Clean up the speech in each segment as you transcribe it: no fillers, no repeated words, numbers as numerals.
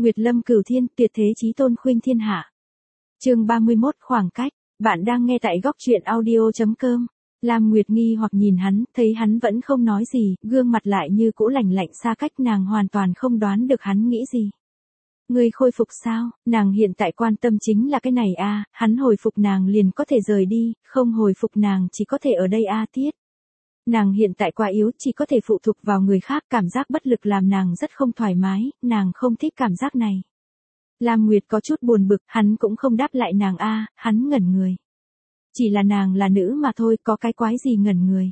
Nguyệt lâm cửu thiên, tuyệt thế chí tôn khuynh thiên hạ. Chương 31 khoảng cách. Bạn đang nghe tại góc truyện audio.com. Lam Nguyệt nghi hoặc nhìn hắn, thấy hắn vẫn không nói gì, gương mặt lại như cũ lạnh lạnh xa cách, nàng hoàn toàn không đoán được hắn nghĩ gì. Ngươi khôi phục sao? Nàng hiện tại quan tâm chính là cái này a, hắn hồi phục nàng liền có thể rời đi, không hồi phục nàng chỉ có thể ở đây a tiết. Nàng hiện tại quá yếu, chỉ có thể phụ thuộc vào người khác, cảm giác bất lực làm nàng rất không thoải mái, nàng không thích cảm giác này. Lam Nguyệt có chút buồn bực, hắn cũng không đáp lại nàng a, hắn ngẩn người. Chỉ là nàng là nữ mà thôi, có cái quái gì ngẩn người.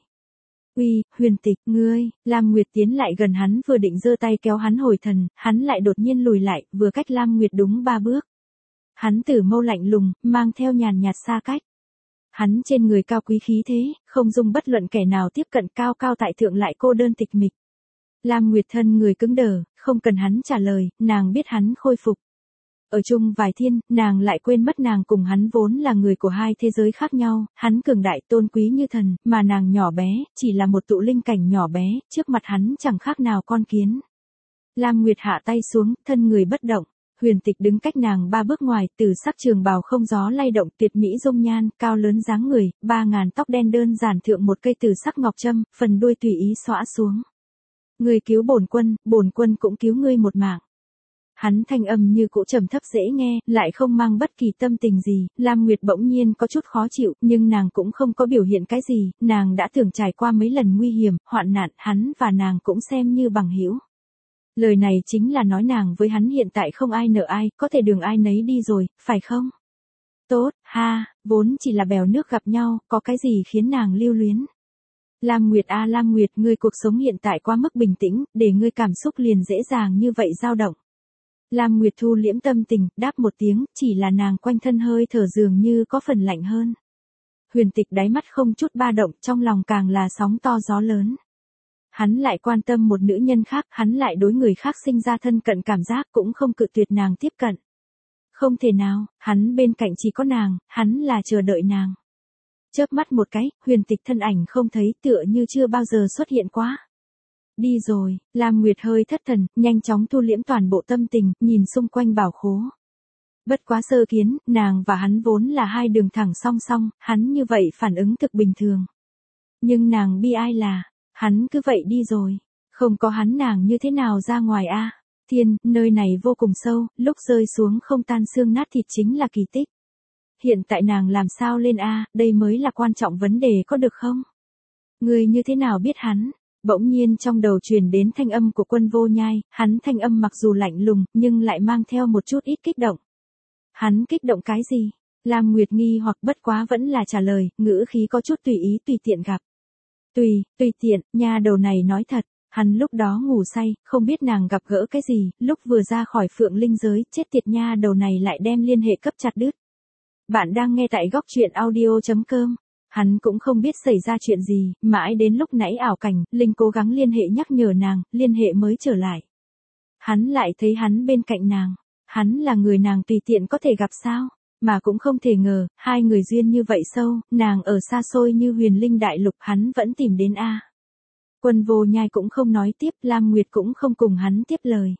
Uy, Huyền Tịch, ngươi, Lam Nguyệt tiến lại gần hắn, vừa định giơ tay kéo hắn hồi thần, hắn lại đột nhiên lùi lại, vừa cách Lam Nguyệt đúng 3 bước. Hắn tử mâu lạnh lùng, mang theo nhàn nhạt xa cách. Hắn trên người cao quý khí thế, không dung bất luận kẻ nào tiếp cận, cao cao tại thượng lại cô đơn tịch mịch. Lam Nguyệt thân người cứng đờ, không cần hắn trả lời, nàng biết hắn khôi phục. Ở chung vài thiên, nàng lại quên mất nàng cùng hắn vốn là người của hai thế giới khác nhau, hắn cường đại tôn quý như thần, mà nàng nhỏ bé, chỉ là một tụ linh cảnh nhỏ bé, trước mặt hắn chẳng khác nào con kiến. Lam Nguyệt hạ tay xuống, thân người bất động. Huyền Tịch đứng cách nàng 3 bước ngoài, từ sắc trường bào không gió lay động, tuyệt mỹ dung nhan, cao lớn dáng người, 3000 tóc đen đơn giản thượng một cây từ sắc ngọc trâm, phần đuôi tùy ý xõa xuống. Ngươi cứu bổn quân cũng cứu ngươi một mạng. Hắn thanh âm như cũ trầm thấp dễ nghe, lại không mang bất kỳ tâm tình gì, Lam Nguyệt bỗng nhiên có chút khó chịu, nhưng nàng cũng không có biểu hiện cái gì, nàng đã từng trải qua mấy lần nguy hiểm, hoạn nạn, hắn và nàng cũng xem như bằng hữu. Lời này chính là nói nàng với hắn hiện tại không ai nợ ai, có thể đường ai nấy đi rồi, phải không? Tốt, ha, vốn chỉ là bèo nước gặp nhau, có cái gì khiến nàng lưu luyến? Lam Nguyệt a Lam Nguyệt, ngươi cuộc sống hiện tại quá mức bình tĩnh, để ngươi cảm xúc liền dễ dàng như vậy dao động. Lam Nguyệt thu liễm tâm tình, đáp một tiếng, chỉ là nàng quanh thân hơi thở dường như có phần lạnh hơn. Huyền Tịch đáy mắt không chút ba động, trong lòng càng là sóng to gió lớn. Hắn lại quan tâm một nữ nhân khác, hắn lại đối người khác sinh ra thân cận cảm giác, cũng không cự tuyệt nàng tiếp cận. Không thể nào, hắn bên cạnh chỉ có nàng, hắn là chờ đợi nàng. Chớp mắt một cái, Huyền Tịch thân ảnh không thấy, tựa như chưa bao giờ xuất hiện quá. Đi rồi, Lam Nguyệt hơi thất thần, nhanh chóng thu liễm toàn bộ tâm tình, nhìn xung quanh bảo khố. Bất quá sơ kiến, nàng và hắn vốn là hai đường thẳng song song, hắn như vậy phản ứng thực bình thường. Nhưng nàng bi ai là, hắn cứ vậy đi rồi, không có hắn nàng như thế nào ra ngoài a? Thiên, nơi này vô cùng sâu, lúc rơi xuống không tan xương nát thịt chính là kỳ tích. Hiện tại nàng làm sao lên a, đây mới là quan trọng vấn đề, có được không? Ngươi như thế nào biết hắn? Bỗng nhiên trong đầu truyền đến thanh âm của Quân Vô Nhai, hắn thanh âm mặc dù lạnh lùng, nhưng lại mang theo một chút ít kích động. Hắn kích động cái gì? Lam Nguyệt nghi hoặc, bất quá vẫn là trả lời, ngữ khí có chút tùy ý, tùy tiện gặp. Tùy tiện, nha đầu này nói thật, hắn lúc đó ngủ say, không biết nàng gặp gỡ cái gì, lúc vừa ra khỏi Phượng Linh giới, chết tiệt nha đầu này lại đem liên hệ cấp chặt đứt. Bạn đang nghe tại góc truyện audio.com. Hắn cũng không biết xảy ra chuyện gì, mãi đến lúc nãy ảo cảnh, Linh cố gắng liên hệ nhắc nhở nàng, liên hệ mới trở lại. Hắn lại thấy hắn bên cạnh nàng, hắn là người nàng tùy tiện có thể gặp sao, mà cũng không thể ngờ, hai người duyên như vậy sâu, nàng ở xa xôi như Huyền Linh đại lục, hắn vẫn tìm đến a. Quân Vô Nhai cũng không nói tiếp, Lam Nguyệt cũng không cùng hắn tiếp lời.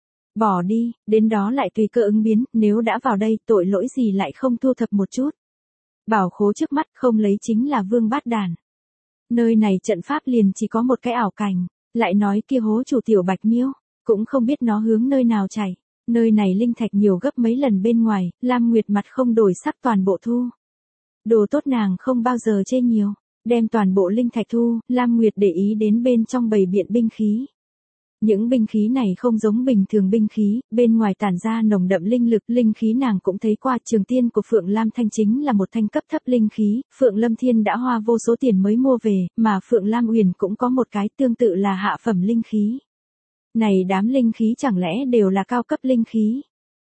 Bỏ đi, đến đó lại tùy cơ ứng biến, nếu đã vào đây, tội lỗi gì lại không thu thập một chút. Bảo khố trước mắt không lấy chính là Vương Bát Đàn. Nơi này trận pháp liền chỉ có một cái ảo cảnh, lại nói kia hố chủ tiểu Bạch Miêu, cũng không biết nó hướng nơi nào chảy. Nơi này linh thạch nhiều gấp mấy lần bên ngoài, Lam Nguyệt mặt không đổi sắc toàn bộ thu. Đồ tốt nàng không bao giờ chê nhiều, đem toàn bộ linh thạch thu, Lam Nguyệt để ý đến bên trong bầy biện binh khí. Những binh khí này không giống bình thường binh khí, bên ngoài tản ra nồng đậm linh lực, linh khí nàng cũng thấy qua, Trường Tiên của Phượng Lam Thanh chính là một thanh cấp thấp linh khí, Phượng Lâm Thiên đã hoa vô số tiền mới mua về, mà Phượng Lam Uyển cũng có một cái tương tự là hạ phẩm linh khí. Này đám linh khí chẳng lẽ đều là cao cấp linh khí?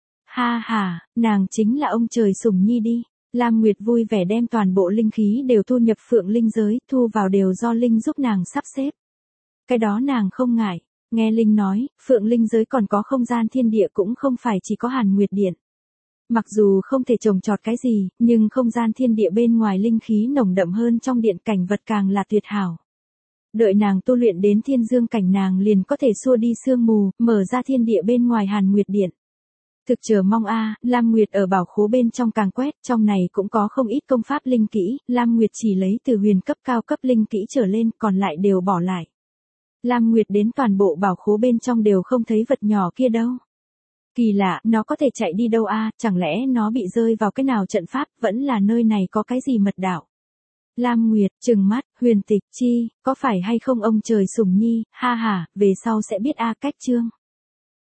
Ha ha, nàng chính là ông trời sủng nhi đi. Lam Nguyệt vui vẻ đem toàn bộ linh khí đều thu nhập Phượng Linh giới, thu vào đều do Linh giúp nàng sắp xếp. Cái đó nàng không ngại. Nghe Linh nói, Phượng Linh giới còn có không gian thiên địa, cũng không phải chỉ có Hàn Nguyệt Điện. Mặc dù không thể trồng trọt cái gì, nhưng không gian thiên địa bên ngoài linh khí nồng đậm hơn trong điện, cảnh vật càng là tuyệt hảo. Đợi nàng tu luyện đến thiên dương cảnh, nàng liền có thể xua đi sương mù, mở ra thiên địa bên ngoài Hàn Nguyệt Điện. Thực chờ mong Lam Nguyệt ở bảo khố bên trong càng quét, trong này cũng có không ít công pháp linh kỹ, Lam Nguyệt chỉ lấy từ huyền cấp cao cấp linh kỹ trở lên, còn lại đều bỏ lại. Lam Nguyệt đến toàn bộ bảo khố bên trong đều không thấy vật nhỏ kia đâu. Kỳ lạ, nó có thể chạy đi đâu chẳng lẽ nó bị rơi vào cái nào trận pháp, vẫn là nơi này có cái gì mật đạo. Lam Nguyệt, trừng mắt, Huyền Tịch, chi, có phải hay không ông trời sủng nhi, ha ha, về sau sẽ biết cách chương.